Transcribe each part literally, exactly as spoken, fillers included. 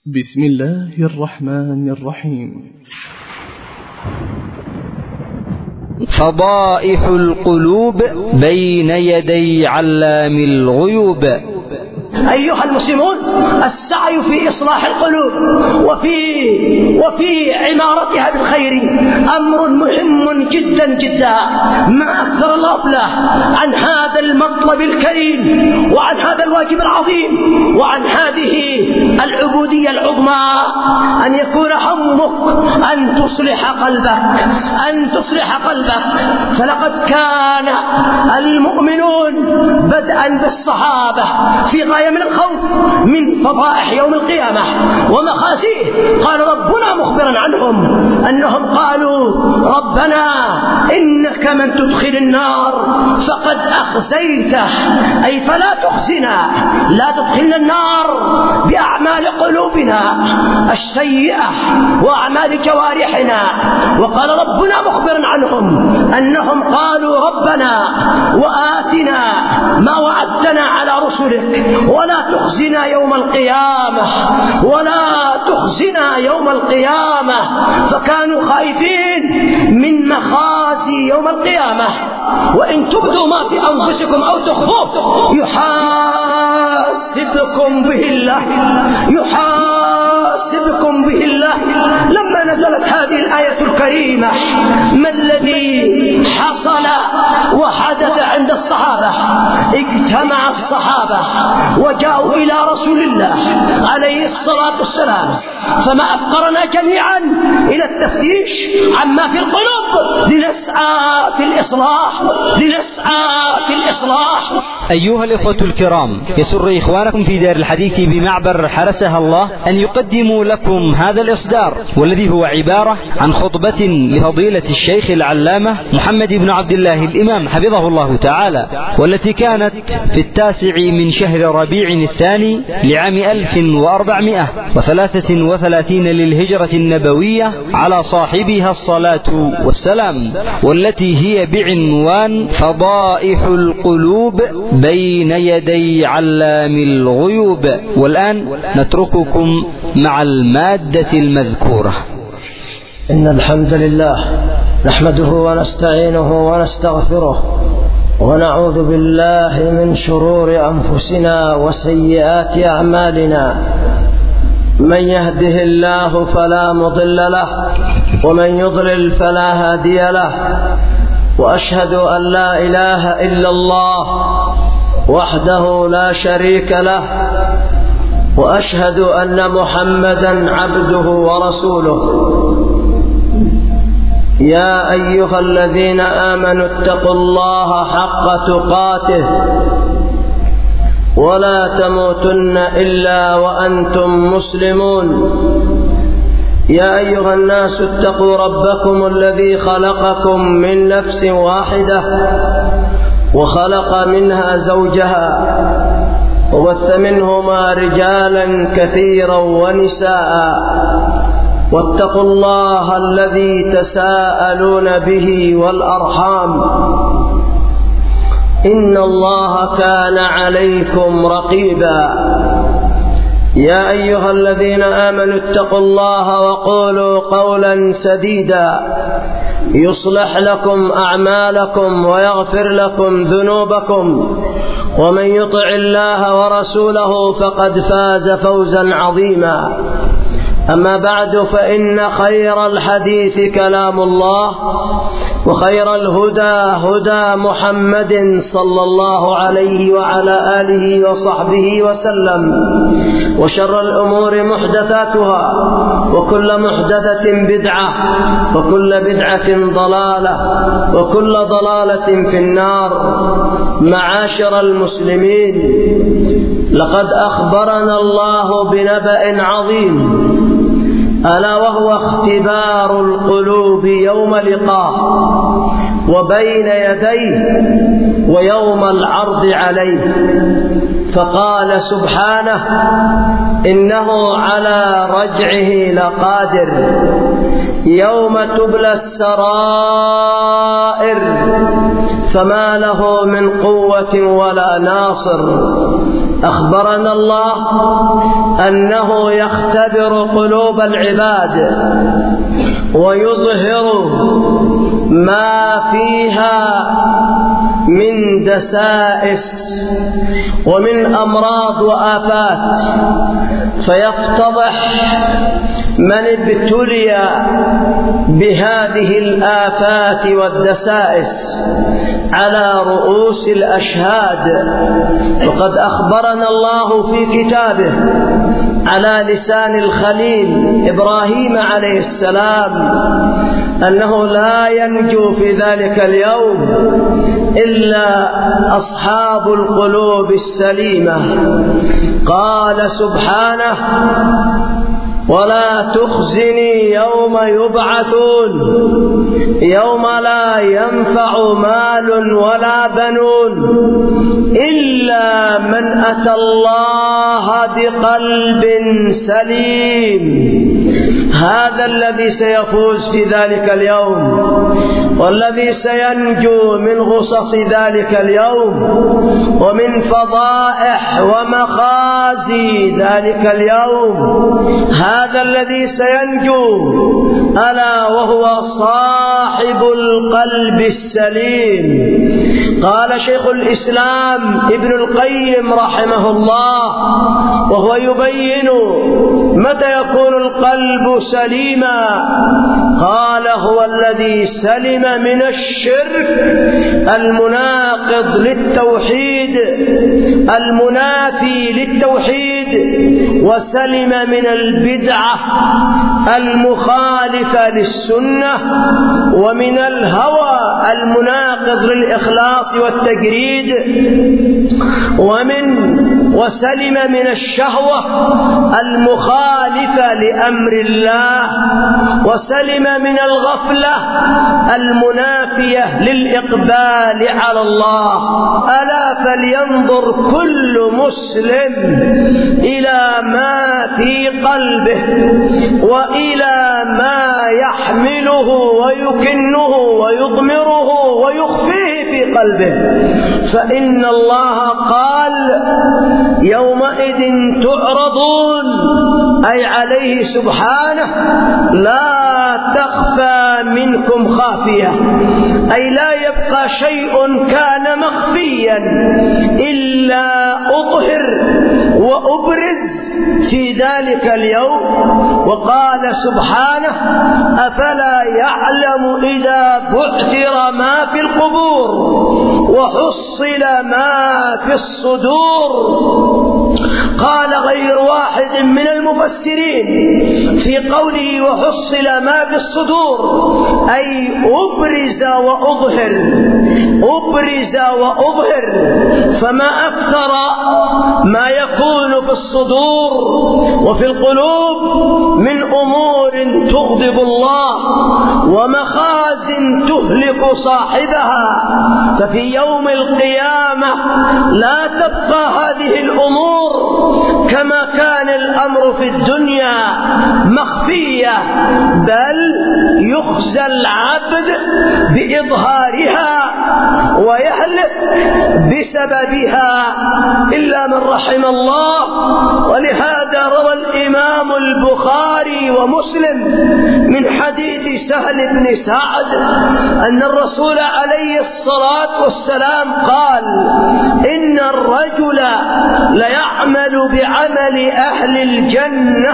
بسم الله الرحمن الرحيم. فضائح القلوب بين يدي علام الغيوب. أيها المسلمون، السعي في إصلاح القلوب وفي وفي عمارتها بالخير أمر مهم جدا جدا. ما أكثر الغفلة عن هذا المطلب الكريم وعن هذا الواجب العظيم وعن هذه العبودية العظمى، أن يكون همك أن تصلح قلبك أن تصلح قلبك فلقد كان المؤمنون بدءا بالصحابة في غاية من الخوف من فضائح يوم القيامة ومخازيه. قال ربنا مخبرا عنهم أنهم قالوا ربنا إنك من تدخل النار فقد أخزيته، أي فلا تخزنا، لا تدخلنا النار بأعمال قلوبنا السيئة وأعمال جوارحنا. وقال ربنا مخبرا عنهم أنهم قالوا ربنا وآتنا ما وعدتنا على رسلك ولا تخزنا يوم القيامة ولا تخزنا يوم القيامة. فكانوا خائفين من مخازي يوم القيامة. وإن تبدوا ما في أنفسكم أو تخفوه يحاسبكم به الله يحاسبكم به الله. لما نزلت هذه الآية الكريمة ما الذي حصل وحدث عند الصحابة؟ اجتمع الصحابة وجاءوا إلى رسول الله عليه الصلاة والسلام، فما أفقرنا جميعا إلى التفتيش عما في القلوب لنسعى في الإصلاح لنسعى في الإصلاح. أيها الإخوة الكرام، يسر إخوانكم في دار الحديث بمعبر حرسها الله أن يقدموا لكم هذا الإصدار، والذي هو عبارة عن خطبة لفضيلة الشيخ العلامة محمد بن عبد الله الإمام حفظه الله تعالى، والتي كانت في التاسع من شهر ربيع الثاني لعام ألف وأربعمائة وثلاثة وثلاثين للهجرة النبوية على صاحبها الصلاة والسلام، والتي هي بعنوان فضائح القلوب بين يدي علام الغيوب. والآن نترككم مع المادة المذكورة. إن الحمد لله نحمده ونستعينه ونستغفره ونعوذ بالله من شرور أنفسنا وسيئات أعمالنا. من يهده الله فلا مضل له ومن يضلل فلا هادي له. وأشهد أن لا إله إلا الله وحده لا شريك له، وأشهد أن محمدا عبده ورسوله. يا أيها الذين آمنوا اتقوا الله حق تقاته ولا تموتن إلا وأنتم مسلمون. يا أيها الناس اتقوا ربكم الذي خلقكم من نفس واحدة وخلق منها زوجها وبث منهما رجالا كثيرا ونساء. واتقوا الله الذي تساءلون به والأرحام إن الله كان عليكم رقيبا. يا أيها الذين آمنوا اتقوا الله وقولوا قولا سديدا يصلح لكم أعمالكم ويغفر لكم ذنوبكم، ومن يطع الله ورسوله فقد فاز فوزا عظيما. أما بعد، فإن خير الحديث كلام الله، وخير الهدى هدى محمد صلى الله عليه وعلى آله وصحبه وسلم. وشر الأمور محدثاتها، وكل محدثة بدعة، وكل بدعة ضلالة، وكل ضلالة في النار. معاشر المسلمين، لقد أخبرنا الله بنبأ عظيم، ألا وهو اختبار القلوب يوم لقاه وبين يديه ويوم العرض عليه. فقال سبحانه إنه على رجعه لقادر يوم تبلى السرائر فما له من قوة ولا ناصر. أخبرنا الله أنه يختبر قلوب العباد ويظهر ما فيها من دسائس ومن أمراض وآفات، فيفتضح من ابتلي بهذه الآفات والدسائس على رؤوس الأشهاد. وقد أخبرنا الله في كتابه على لسان الخليل إبراهيم عليه السلام أنه لا ينجو في ذلك اليوم إلا أصحاب القلوب السليمة. قال سبحانه: ولا تخزني يوم يبعثون يوم لا ينفع مال ولا بنون إلا من أتى الله بقلب سليم. هذا الذي سيفوز في ذلك اليوم، والذي سينجو من غصص ذلك اليوم ومن فضائح ومخازي ذلك اليوم. هذا الذي سينجو ألا وهو صاحب القلب السليم. قال شيخ الإسلام ابن القيم رحمه الله وهو يبين متى يكون القلب سليما، قال: هو الذي سلم من الشرك المناقض للتوحيد المنافي للتوحيد، وسلم من البدعة المخالفة للسنة، ومن الهوى المناقض للإخلاص والتجريد، ومن وسلم من الشهوة المخالفة لأمر الله، وسلم من الغفلة المنافية للإقبال على الله. ألا فلينظر كل مسلم إلى ما في قلبه وإلى ما يحمله ويكنه ويضمره ويخفيه في قلبه، فإن الله قال: يومئذ تعرضون، أي عليه سبحانه، لا تخفى منكم خافية، أي لا يبقى شيء كان مخفيا إلا أظهر وأبرز في ذلك اليوم. وقال سبحانه: أفلا يعلم إذا بعثر ما في القبور وحصل ما في الصدور. قال غير واحد من المفسرين في قوله وحصل ما في الصدور أي أبرز وأظهر أبرز وأظهر. فما أكثر ما يكون في الصدور وفي القلوب من أمور تغضب الله ومخازٍ تهلك صاحبها. ففي يوم القيامة لا تبقى هذه الأمور كما كان الأمر في الدنيا مخفية، بل يخزى العبد بإظهارها ويهلك بسببها إلا من رحم الله. ولهذا روى الإمام البخاري ومسلم من حديث سهل بن سعد أن الرسول عليه الصلاة والسلام قال: إن الرجل ليعمل بعمل أهل الجنة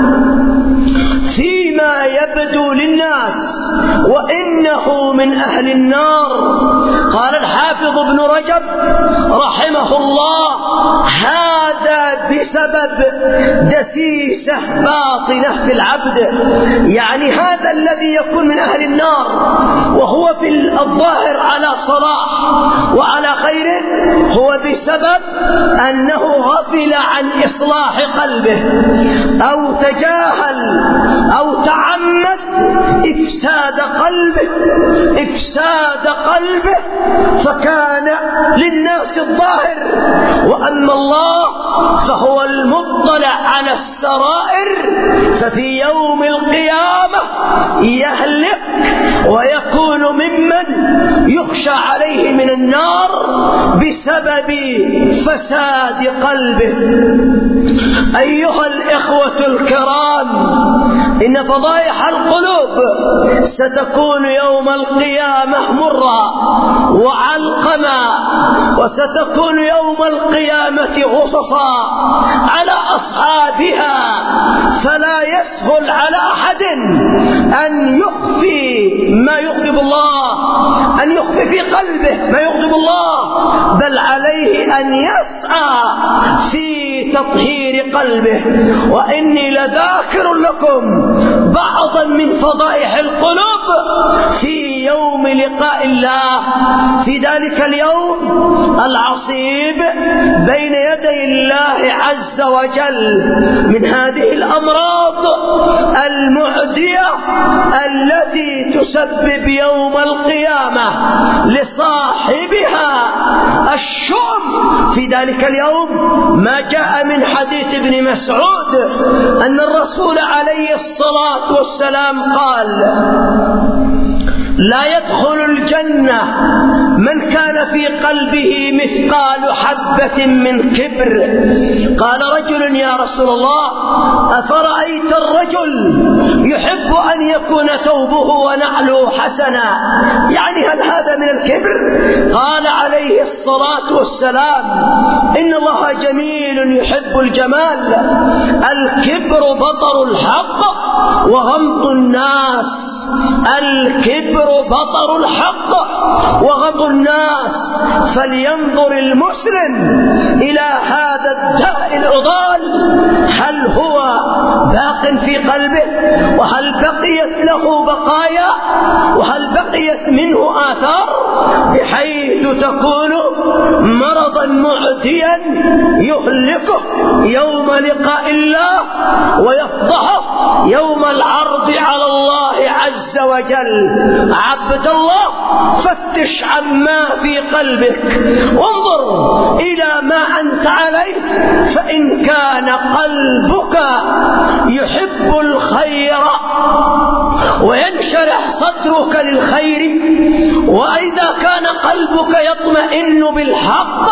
فيما يبدو للناس وإنه من أهل النار. قال الحافظ ابن رجب رحمه الله: هذا بسبب دسيسة باطنة في العبد، يعني هذا الذي يكون من أهل النار وهو في الظاهر على صلاح وعلى خير هو بسبب أنه غفل عن إصلاح قلبه أو تجاهل أو تعمد إفساد قلبه إفساد قلبه فكان للناس الظاهر، وأما الله فهو المطلع على السرائر. ففي يوم القيامة يهلك ويكون ممن يخشى عليه من النار بسبب فساد قلبه. أيها الإخوة الكرام، إن فضائح القلوب ستكون يوم القيامة مرة وعلقما، وستكون يوم القيامة غصصا على أصحابها، فلا يسهل على أحد أن يخفي ما يغضب الله، أن يخفي في قلبه ما يغضب الله، بل عليه أن يسعى في تطهير قلبه. وإني لذاكر لكم بعضا من فضائح القلوب في يوم لقاء الله، في ذلك اليوم العصيب بين يدي الله عز وجل، من هذه الأمراض المعدية التي تسبب يوم القيامة لصاحبها الشؤم في ذلك اليوم. ما جاء من حديث ابن مسعود أن الرسول عليه الصلاة والسلام قال: لا يدخل الجنة من كان في قلبه مثقال حبة من كبر. قال رجل: يا رسول الله، أفرأيت الرجل يحب أن يكون ثوبه ونعله حسنا، يعني هل هذا من الكبر؟ قال عليه الصلاة والسلام: إن الله جميل يحب الجمال، الكبر بطر الحق وغمط الناس. الكبر بطر الحق وغض الناس. فلينظر المسلم إلى هذا الداء العضال، هل هو باق في قلبه، وهل بقيت له بقايا، وهل بقيت منه آثار، بحيث تكون مرضا معديا يهلكه يوم لقاء الله ويفضحه يوم العرض على الله عز وجل. عبد الله، فتش عما في قلبك، وانظر إلى ما أنت عليه، فإن كان قلبك يحب الخير وينشرح صدرك للخير، وإذا كان قلبك يطمئن بالحق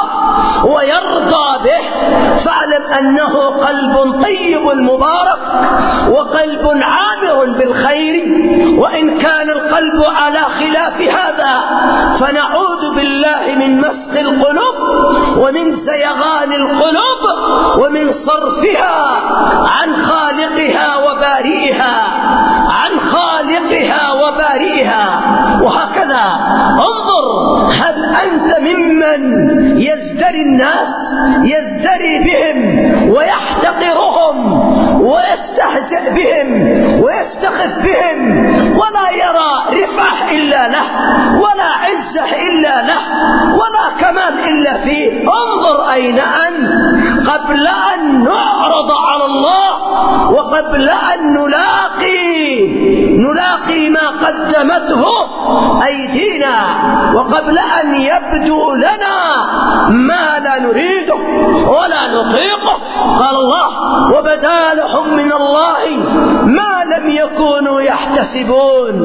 ويرضى به، فاعلم أنه قلب طيب مبارك وقلب عامر بالخير. وإن كان القلب على خلاف هذا، فنعوذ بالله من مسخ القلوب ومن زيغان القلوب ومن صرفها عن خالقها وبارئها، عن خالقها وبارئها. وهكذا انظر، هل أنت ممن يزدري الناس، يزدري بهم ويحتقرهم ويستهزئ بهم ويستخف بهم، ولا يرى رفعه إلا له، ولا عزة إلا له، ولا كمال إلا فيه؟ انظر أين أنت قبل أن نعرض على الله، وقبل أن نلاقي نلاقي ما قدمته أيدينا، وقبل أن يبدو لنا ما لا نريده ولا نطيقه. قال الله: وبدا لهم من الله ما لم يكونوا يحتسبون.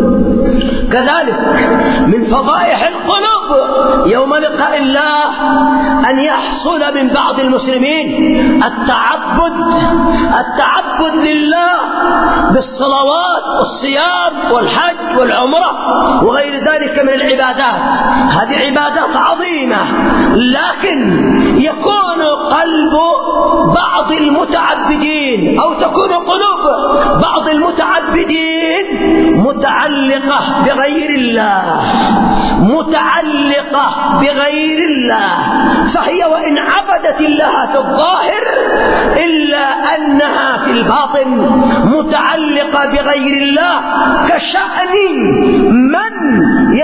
كذلك من فضائح القلوب يوم لقاء الله أن يحصل من بعض المسلمين التعبد التعبد لله بالصلوات والصيام والحج والعمرة وغير ذلك من العبادات. هذه عبادات عظيمة، لكن يكون قلب بعض المتعبدين أو تكون قلوب بعض المتعبدين متعلقة بغير الله، متعلقة بغير الله، فهي وإن عبدت الله في الظاهر إلا أنها في الباطن متعلقة بغير الله، كشأن من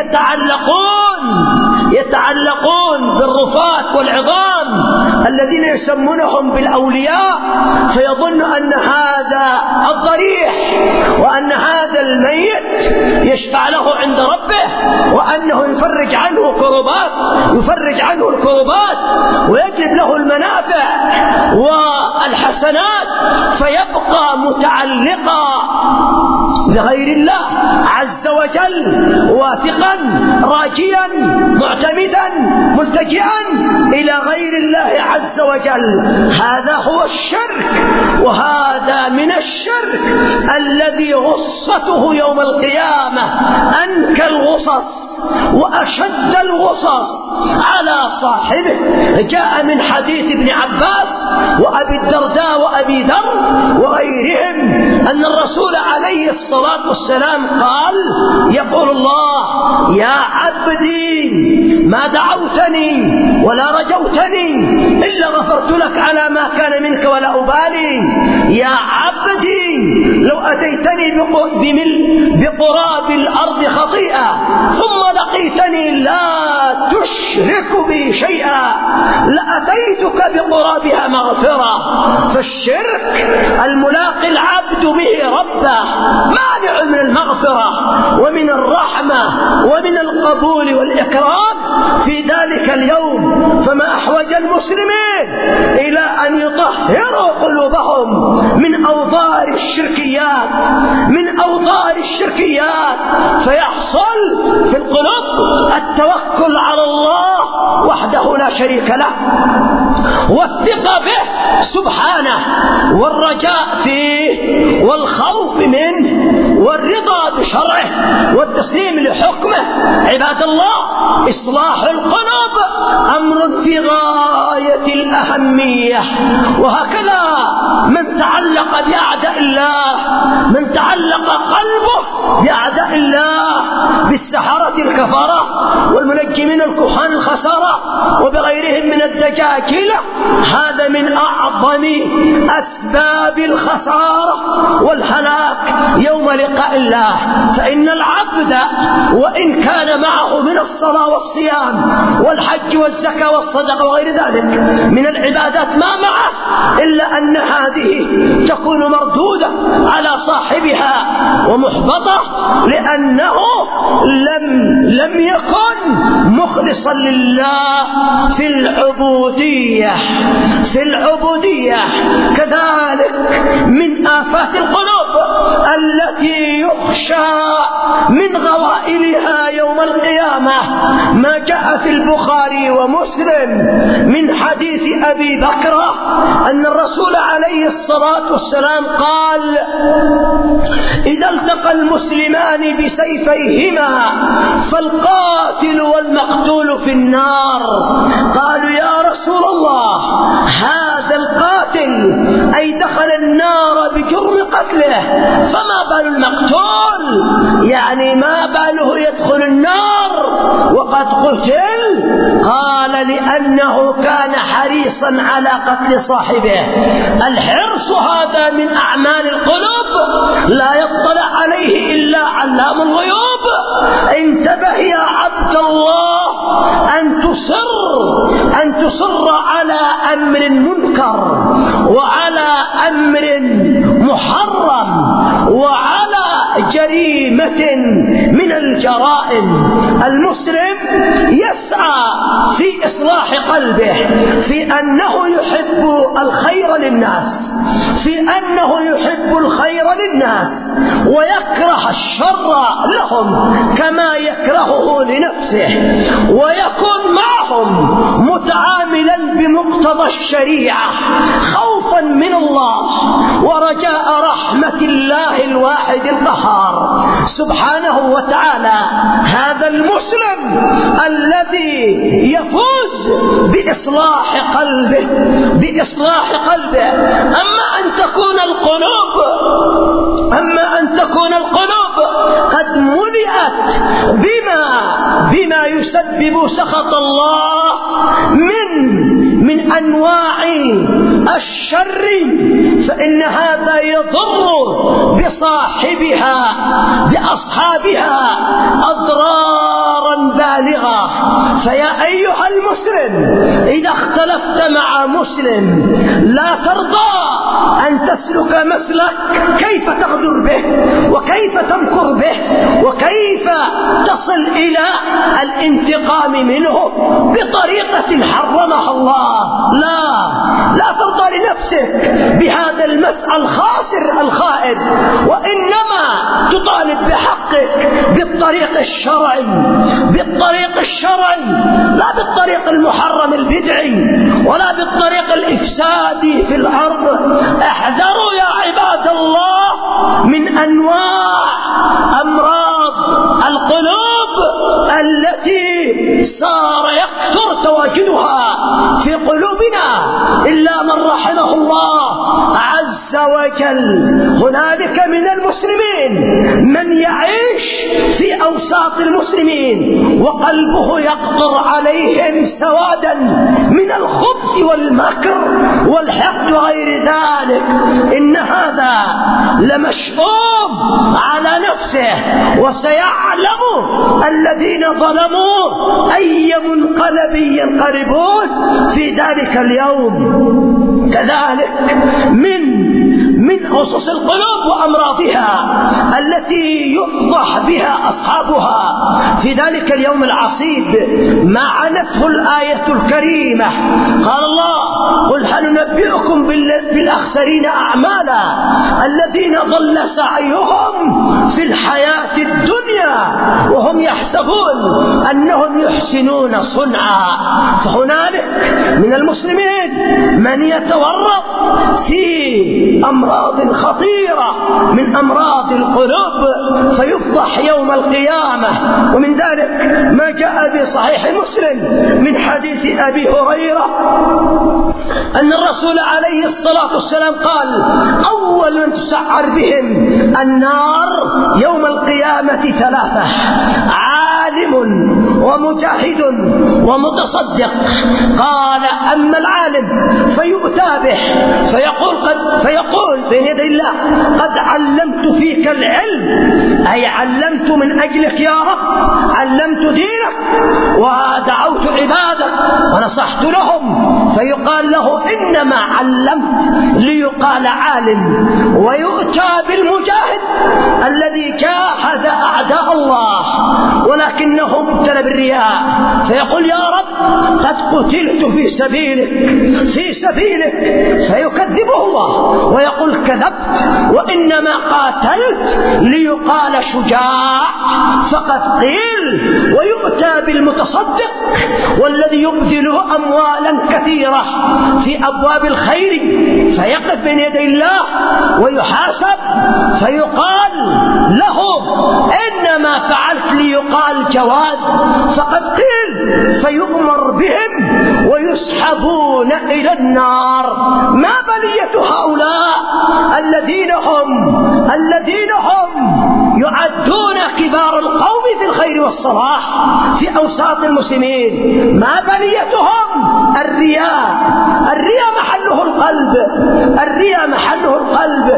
يتعلقون يتعلقون بالرفات والعظام الذين يسمونهم بالأولياء، فيظن أن هذا الضريح وأن هذا الميت يشفع له عند ربه، وأنه يفرج عنه كربات يفرج عنه الكربات ويجلب له المنافع والحسنات، فيبقى متعلقا بغير الله عز وجل، واثقا راجيا معتمدا ملتجئا إلى غير الله عز وجل. هذا هو الشرك، وهذا من الشرك الذي غصته يوم القيامة أنكى الغصص وأشد الغصص على صاحبه. جاء من حديث ابن عباس وأبي الدرداء وأبي ذر وغيرهم أن الرسول عليه الصلاة والسلام قال: يقول الله: يا عبدي ما دعوتني ولا رجوتني إلا غفرت لك على ما كان منك ولا أبالي. يا عبدي لو أتيتني بقراب الأرض خطيئة ثم لقيتني لا تشرك بي شيئا لأتيتك بقرابها مغفرة. فالشرك الملاقي العبد به ربه مانع من المغفرة ومن الرحمة ومن القبول والإكرام في ذلك اليوم. فما أحوج المسلمين إلى أن يطهروا قلوبهم من أوضار الشركيات من أوضار الشركيات فيحصل في القلوب التوكل على الله وحده لا شريك له، والثقة به سبحانه، والرجاء فيه، والخوف منه، والرضا بشرعه، والتسليم لحكمه. عباد الله، إصلاح القلوب أمر في غاية الأهمية، وهكذا من تعلق بأعداء الله، من تعلق قلبه بأعداء الله، بالسحرة الكفرة والمنجمين الكهان الخسارة وبغيرهم من الدجاجلة، هذا من أعظم أسباب الخسارة والهلاك يوم لقاء الله. فإن العبد وإن كان معه من الصلاة والصيام والحج والزكاة والصدقة وغير ذلك من العبادات ما معه، إلا أن هذه تكون مردودة على صاحبها ومحبطة، لأنه لم لم يكن مخلصا لله في العبودية في العبودية. كذلك من آفات القلوب التي يخشى من غوائلها يوم القيامة ما جاء في البخاري ومسلم من حديث أبي بكر أن الرسول عليه الصلاة والسلام قال: إذا التقى المسلمان بسيفيهما فالقاتل والمقتول في النار. قالوا: يا رسول الله، هذا القاتل أي دخل النار بجرم قتله، فما بال المقتول؟ يعني ما باله يدخل النار وقد قتل؟ قال: لأنه كان حريصا على قتل صاحبه. الحرص هذا من أعمال القلوب لا يطلع عليه إلا علام الغيوب. انتبه يا عبد الله أن تصر أن تصر على أمر منكر وعلى أمر محرم وعلى جريمة من الجرائم. المسلم يسعى في إصلاح قلبه، في أنه يحب الخير للناس، في أنه يحب الخير للناس ويكره الشر لهم كما يكرهه لنفسه، ويكون معهم متعاملا بمقتضى الشريعة خوفا من الله ورجاء رحمة الله الواحد القهار سبحانه وتعالى. هذا المسلم الذي يفوز بإصلاح قلبه بإصلاح قلبه. أما أن تكون القلوب أما أن تكون القلوب قد ملئت بما بما يسبب سخط الله من من أنواع الشر، فإن هذا يضر بصاحبها بأصحابها أضرارا بالغة. فيا أيها المسلم، إذا اختلفت مع مسلم لا ترضى أن أسلك مسلك كيف تغدر به وكيف تمكر به وكيف تصل إلى الانتقام منه بطريقة حرمها الله. لا لا ترضى لنفسك بهذا المسعى الخاسر الخائب، وإنما تطالب بحقك بالطريق الشرعي، بالطريق الشرعي لا بالطريق المحرم البدعي ولا بالطريق الإفسادي في الأرض. احذروا يا عباد الله من أنواع أمراض القلوب التي صار يكثر تواجدها في قلوبنا إلا من رحمه الله عز وجل. هنالك من المسلمين من يعيش في أوساط المسلمين وقلبه يقطر عليهم سوادا من الخبث والمكر والحقد وغير ذلك. إن هذا لمشؤوم على نفسه، وسيعلم الذين ظلموا أي منقلب ينقلبون في ذلك اليوم. كذلك من من أصص القلوب وأمراضها التي يفضح بها أصحابها في ذلك اليوم العصيب ما عنته الآية الكريمة. قال الله: قل هل ننبئكم بالأخسرين أعمالا الذين ضل سعيهم في الحياة الدنيا وهم يحسبون أنهم يحسنون صنعا. فهنالك من المسلمين من يتورط في أمراض خطيرة من أمراض القلوب فيفضح يوم القيامة. ومن ذلك ما جاء في صحيح مسلم من حديث أبي هريرة أن الرسول عليه الصلاة والسلام قال: أول من تسعر بهم النار يوم القيامة ثلاثة: عالم ومجاهد ومتصدق. قال: أما العالم فيؤتى به فيقول قد فيقول بين يدي الله: قد علمت فيك العلم، أي علمت من أجلك يا رب، علمت دينك ودعوت عبادك ونصحت لهم. فيقال له: إنما علمت ليقال عالم. ويؤتى بالمجاهد الذي جاهد أعداء الله ولكنه ابتلى بالرياء، فيقول: يا رب قد قتلت في سبيلك في سبيلك فيكذبه الله ويقول: كذبت، وإنما قاتلت ليقال شجاع فقد قيل. ويؤتى بالمتصدق والذي يبذل أموالا كثيرة في أبواب الخير فيقف بين يدي الله ويحاسب فيقال له: إنما فعلت ليقال جواد فقد قيل. فيؤمر بهم ويسحبون إلى النار. ما بلية هؤلاء الذين هم الذين هم يعدون كبار القوم في الخير والصلاح في أوساط المسلمين؟ ما بليتهم؟ الرياء. الرياء محله القلب، الرياء محله القلب.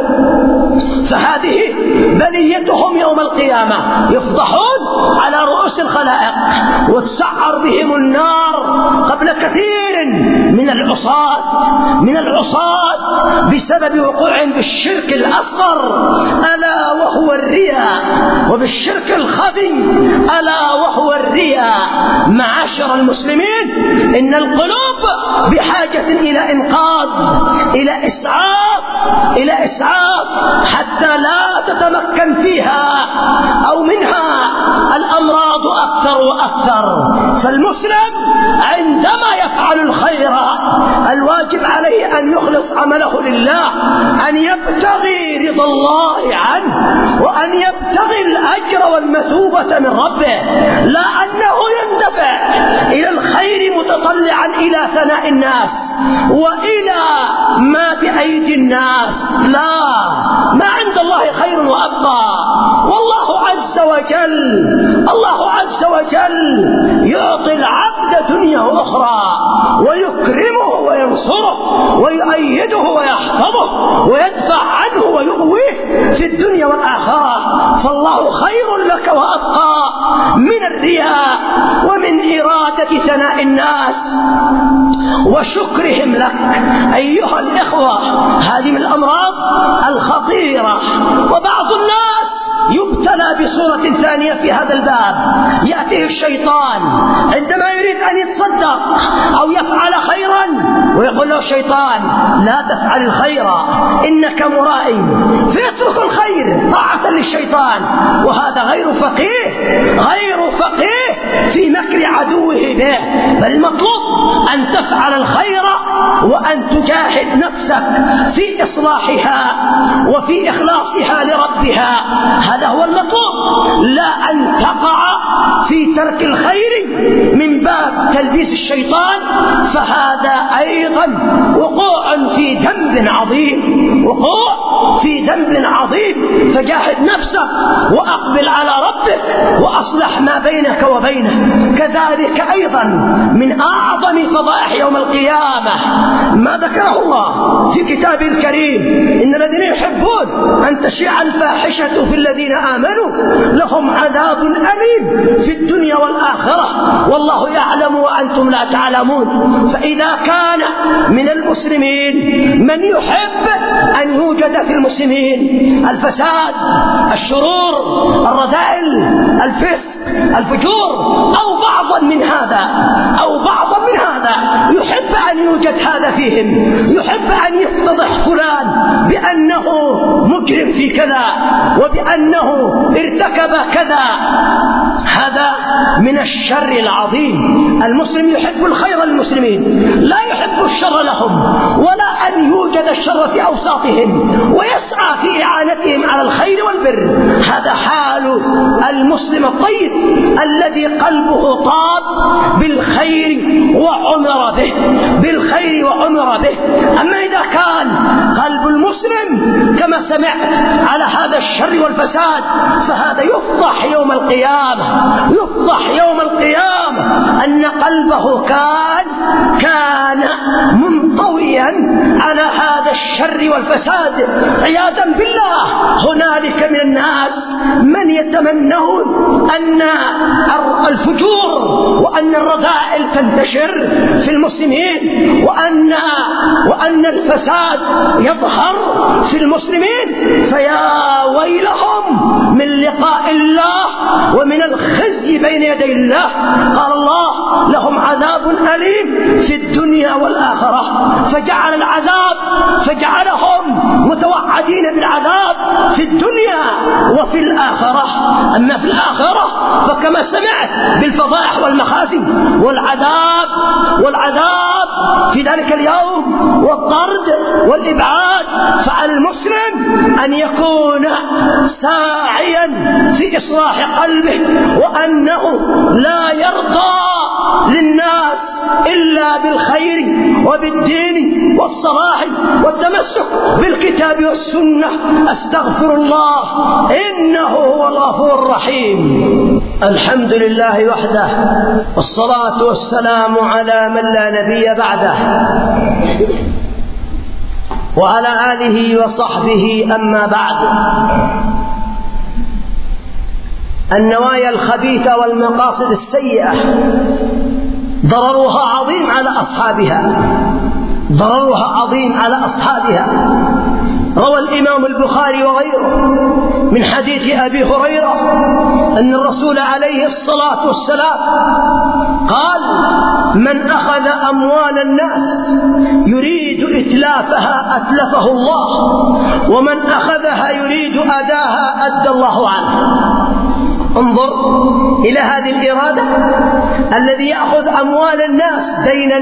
فهذه بليتهم يوم القيامة، يفضحون على رؤوس الخلائق وتسعر بهم النار قبل كثير من العصاة من العصاة بسبب وقوعهم بالشرك الأصغر ألا وهو الرياء، وبالشرك الخفي ألا وهو الرياء. معاشر المسلمين، إن القلوب بحاجة إلى إنقاذ، إلى إسعاف إلى إسعاف حتى لا تتمكن فيها أو منها الأمراض أكثر وأكثر. فالمسلم عندما يفعل الخير الواجب عليه أن يخلص عمله لله، أن يبتغي رضا الله عنه، وأن يبتغي الأجر والمثوبة من ربه، لا أنه يندفع إلى الخير متطلعا إلى ثناء الناس وإلى ما بأيدي الناس. لا، ما عند الله خير وأبقى، والله عز عز وجل الله عز وجل يعطي العبد دنيا أخرى ويكرمه وينصره ويؤيده ويحفظه ويدفع عنه ويغويه في الدنيا والآخرة. فالله خير لك وأبقى من الرياء ومن إرادة ثناء الناس وشكرهم لك. أيها الإخوة، هذه من الأمراض الخطيرة. وبعض الناس يبتلى بصورة ثانية في هذا الباب. يأتيه الشيطان عندما يريد أن يتصدق أو يفعل خيرا ويقول له الشيطان لا تفعل الخير إنك مرائي، فيترك الخير طاعة للشيطان. وهذا غير فقيه، غير فقيه في مكر عدوه به. بل المطلوب أن تفعل الخير وأن تجاهد نفسك في إصلاحها وفي إخلاصها لربها. هذا هو المطلوب، لا أن تقع في ترك الخير من باب تلبيس الشيطان، فهذا أيضا وقوع في ذنب عظيم، وقوع في ذنب عظيم. فجاهد نفسك وأقبل على ربك وأصلح ما بينك وبينه. كذلك أيضا من أعظم فضائح يوم القيامة ما ذكره الله في كتابه الكريم: إن الذين يحبون أن تشيع الفاحشة في الذين آمنوا لهم عذاب أليم في الدنيا والآخرة والله يعلم وأنتم لا تعلمون. فإذا كان من المسلمين من يحب أن يوجد في المسلمين الفساد، الشرور، الرذائل، الفسق، الفجور، أو بعضا من هذا أو بعضا من هذا يحب أن يوجد هذا فيهم، يحب أن يفتضح فلان بأنه مجرم في كذا وبأنه ارتكب كذا، هذا من الشر العظيم. المسلم يحب الخير للمسلمين، لا يحب الشر لهم، ولا أن يوجد الشر في أوساطهم، ويسعى في إعانتهم على الخير والبر. هذا حال المسلم الطيب الذي قلبه طاب بالخير وعمر به، بالخير وعمر به. أما إذا كان قلب المسلم كما سمعت على هذا الشر والفساد، فهذا يفضح يوم القيامة، يفضح يوم القيامة أن قلبه كان كان منطويا على هذا الشر والفساد عياذا بالله. هنالك من الناس من يتمنون أن الفجور وأن الرذائل تنتشر في المسلمين، وأن وأن الفساد يظهر في المسلمين، فيا ويلهم من لقاء الله ومن الخزي بين يدي الله. قال الله: لهم عذاب أليم في الدنيا والآخرة. فجعل العذاب فجعلهم متوعدين بالعذاب في الدنيا وفي الآخرة. أما في الآخرة فكما سمعت بالفضائح والمخازي والعذاب والعذاب في ذلك اليوم والطرد والإبعاد. فعلى المسلم أن يكون ساعيا في إصلاح قلبه، وأنه لا يرضى للناس إلا بالخير وبالدين والصلاح والتمسك بالكتاب والسنة. أستغفر الله إنه هو الغفور الرحيم. الحمد لله وحده، والصلاة والسلام على من لا نبي بعده، وعلى آله وصحبه. أما بعد، النوايا الخبيثة والمقاصد السيئة ضررها عظيم على أصحابها، ضررها عظيم على أصحابها. روى الإمام البخاري وغيره من حديث أبي هريرة أن الرسول عليه الصلاة والسلام قال: من أخذ أموال الناس يريد إتلافها أتلفه الله، ومن أخذها يريد أداها أدى الله عنه. انظر إلى هذه الإرادة. الذي يأخذ أموال الناس دينا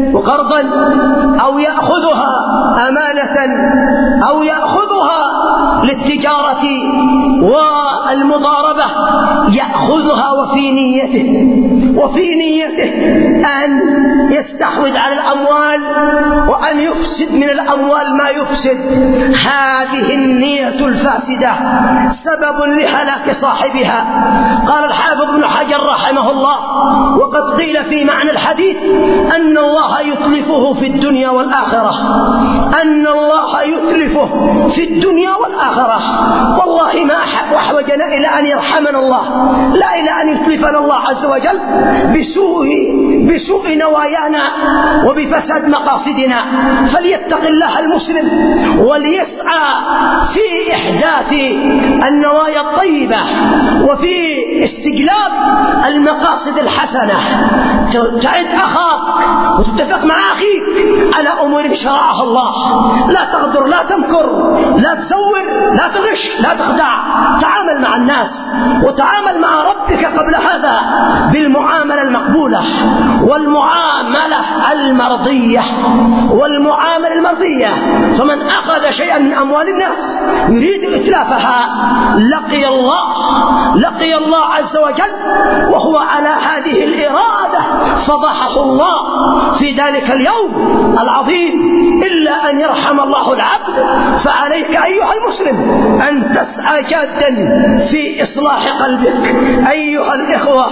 وقرضا، أو يأخذها أمانة، أو يأخذها للتجارة والمضاربة يأخذها وفي نيته وفي نيته أن يستحوذ على الأموال وأن يفسد من الأموال ما يفسد. هذه النية الفاسدة سبب لهلاك صاحبها. قال الحافظ ابن حجر رحمه الله: وقد قيل في معنى الحديث أن الله يتلفه في الدنيا والآخرة، أن الله يتلفه في الدنيا والآخرة. والله ما أحوجنا إلى أن يرحمنا الله، لا إلى أن يتلفنا الله عز وجل بسوء بسوء نوايانا وبفساد مقاصدنا. فليتق الله المسلم وليسعى في إحداث النوايا الطيبة وفي استجلاب المقاصد الحسنة. تعد أخاك وتتفق مع أخيك على أمور شرعها الله. لا تغدر، لا تمكر، لا تزور، لا تغش، لا تخدع. تعامل مع الناس وتعامل مع ربك قبل هذا بالمعاملة المقبولة والمعاملة المرضية والمعاملة المرضية. فمن أخذ شيئا من أموال الناس يريد إتلافها لقي الله لقي الله عز وجل وهو على هذه الإرادة، فضحه الله في ذلك اليوم العظيم. إلا أن يرحم الله العبد. فعليك أيها المسلم أن تسعى جادا في إصلاح قلبك. أيها الإخوة،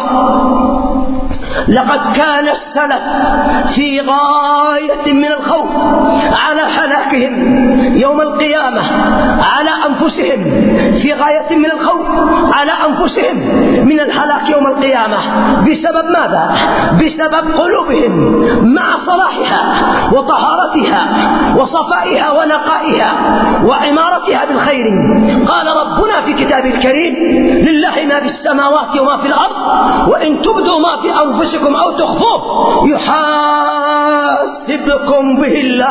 لقد كان السلف في غاية من الخوف على هلاكهم يوم القيامة، على أنفسهم في غاية من الخوف على أنفسهم من الهلاك يوم القيامة. بسبب ماذا؟ بسبب قلوبهم مع صلاحها وطهارتها وصفائها ونقائها وعمارتها بالخير. قال ربنا في كتابه الكريم: لله ما في السماوات وما في الأرض وإن تبدوا ما في أنفسكم أو تخفوه يحاسبكم به الله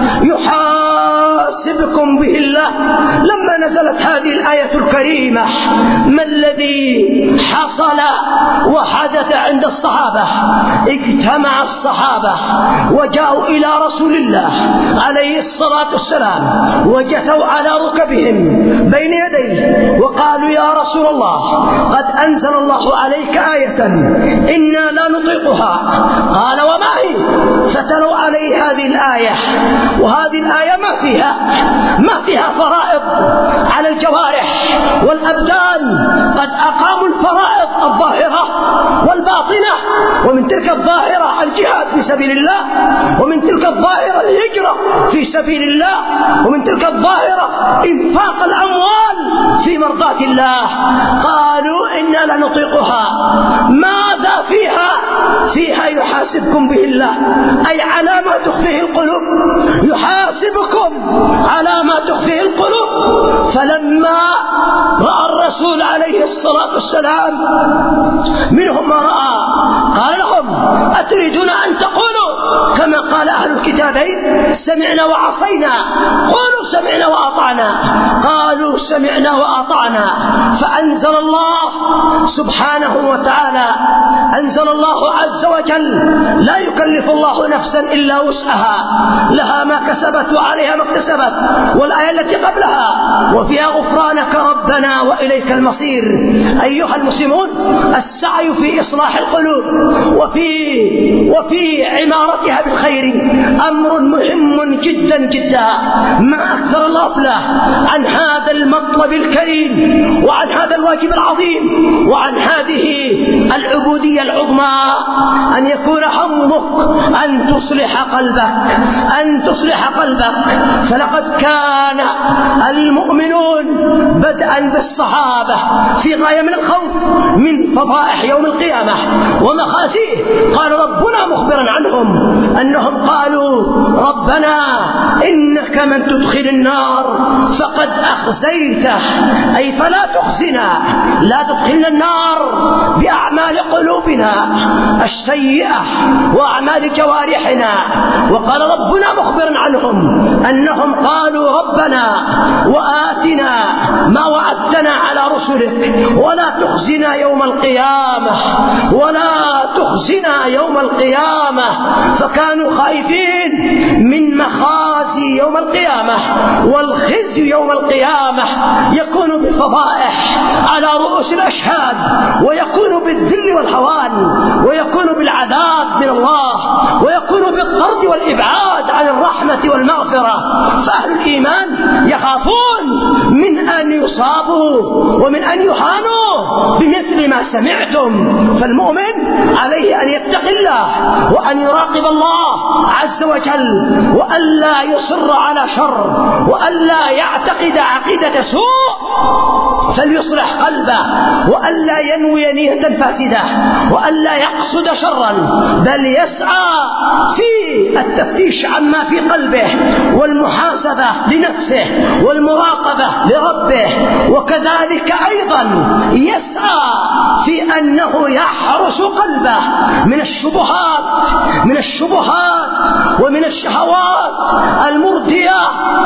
يحاسبكم به الله. لما نزلت هذه الآية الكريمة ما الذي حصل وحدث عند الصحابة؟ اجتمع الصحابة وجاءوا إلى رسول الله عليه الصلاة والسلام وجثوا على ركبهم بين يديه وقالوا: يا رسول الله، قد أنزل الله عليك آية إنا لا نطيقها. قال: وما هي؟ فتلوا عليه هذه الآية. وهذه الآية ما فيها ما فيها فرائض على الجوارح والأبدان. قد أقاموا الفرائض الظاهرة والباطنة، ومن تلك الظاهرة الجهاد في سبيل الله، ومن تلك الظاهرة الهجرة في سبيل الله، ومن تلك الظاهرة إنفاق الأموال في مرضاة الله. قالوا: إنا لا نطيقها. ماذا فيها؟ فيها يحاسبكم به الله، أي على ما تخفيه القلوب، يحاسبكم على ما تخفيه القلوب. فلما رأى الرسول عليه الصلاة والسلام منهم ما رأى قال لهم: أتريدون أن تقولوا كما قال أهل الكتابين سمعنا وعصينا؟ قولوا سمعنا وأطعنا. قالوا سمعنا وأطعنا. فأنزل الله سبحانه وتعالى أنزل الله عز وجل: لا يكلف الله نفسا إلا وسعها، لها ما كسبت وعليها ما اكتسبت. والآية التي قبلها: وفيها غفرانك ربنا وإليك المصير. أيها المسلمون، السعي في إصلاح القلوب وفي وفي عمارتها بالخير أمر مهم جدا جدا. ما أكثر الغفلة عن هذا المطلب الكريم وعن هذا الواجب العظيم وعن هذه العبودية العظمى، أن يكون همك أن تصلح قلبك أن تصلح قلبك. فلقد كان المؤمنون بدءا بالصحابة في غاية من الخوف من فضائح يوم القيامة ومخازيه. قال ربنا مخبرا عنهم أنهم قالوا: ربنا إنك من تدخل النار فقد أخزيته، أي فلا تخزنا، لا تدخلنا النار بأعمال قلوبنا السيئة وأعمال جوارحنا. وقال ربنا مخبرا عنهم أنهم قالوا: ربنا وآتنا ما وعدتنا على رسلك ولا تخزنا يوم القيامة ولا تخزنا يوم القيامة. فكانوا خائفين من مخازي يوم القيامة والخزي يوم القيامة، يكون بالفضائح على رؤوس الأشهاد، ويكون بالذل والهوان، ويكون بالعذاب من الله، ويكون بالطرد والإبعاد عن الرحمة والمغفرة. فأهل الإيمان يخافون من أن يصابوا ومن أن يهانوا بمثل ما سمعتم. فالمؤمن عليه أن يتقي الله وأن يراقب الله عز وجل، وأن لا يصر على شر، وأن لا يعتقد عقيدة سوء، فليصلح قلبه، وأن لا ينوي نية فاسدة، وأن لا يقصد شرا، بل يسعى في التفتيش عما في قلبه والمحاسبة لنفسه والمراقبة لربه، وكذلك أيضا يسعى في أنه يحرس قلبه من الشبهات من الشبهات ومن الشهوات المردية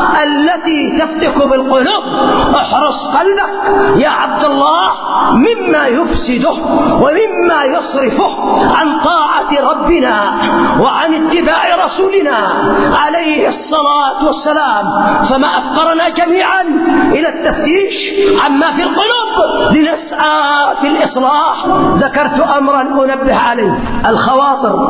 التي تفتك بالقلوب. احرس قلبك يا عبد الله مما يفسده ومما يصرفه عن طاعة ربنا وعن اتباع رسولنا عليه الصلاة والسلام. فما أفقرنا جميعا إلى التفتيش عما في القلوب لنسعى في الإصلاح. ذكرت أمرا أنبه عليه: الخواطر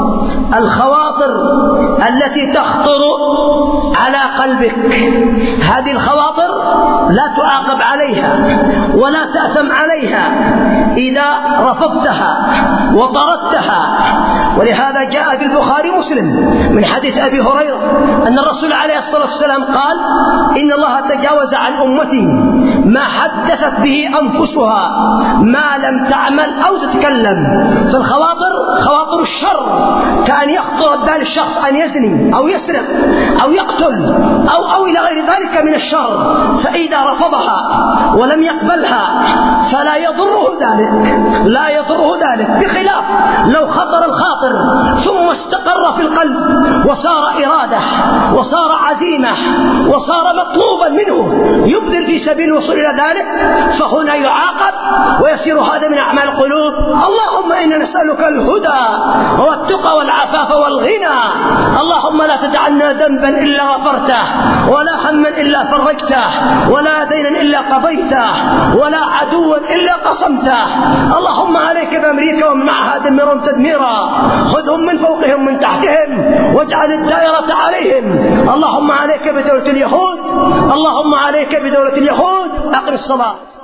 الخواطر التي تخطر على قلبك. هذه الخواطر لا تعاقب عليها ولا تأثم عليها إذا رفضتها وطردتها. ولهذا جاء في البخاري ومسلم من حديث أبي هريرة أن الرسول عليه الصلاة والسلام قال: إن الله تجاوز عن أمتي ما حدثت به أنفسها ما لم تعمل أو تتكلم. فالخواطر خواطر الشر، كأن يخطر ببال الشخص أن يزني أو يسرق أو يقتل أو أو إلى غير ذلك من الشر، فإذا رفضها ولم يقبلها فلا يضره ذلك لا يضره ذلك بخلاف لو خطر الخاطر ثم استقر في القلب وصار إرادة وصار عزيمة وصار مطلوبا منه يبذل في سبيل الوصول إلى ذلك، فهنا يعاقب ويصير هذا من أعمال القلوب. اللهم إنا نسألك الهدى والتقى والعفاف والغنى. اللهم لا تجعلنا ذنبا إلا غفرته، ولا هما إلا فرجته، ولا دينا إلا قضيته، ولا عدوا إلا قصمته. اللهم عليك بأمريكا ومن معها دمرهم تدميرا، خذهم من فوقهم من تحتهم واجعل الدائرة عليهم. اللهم عليك بدولة اليهود اللهم عليك بدولة اليهود. أقم الصلاة.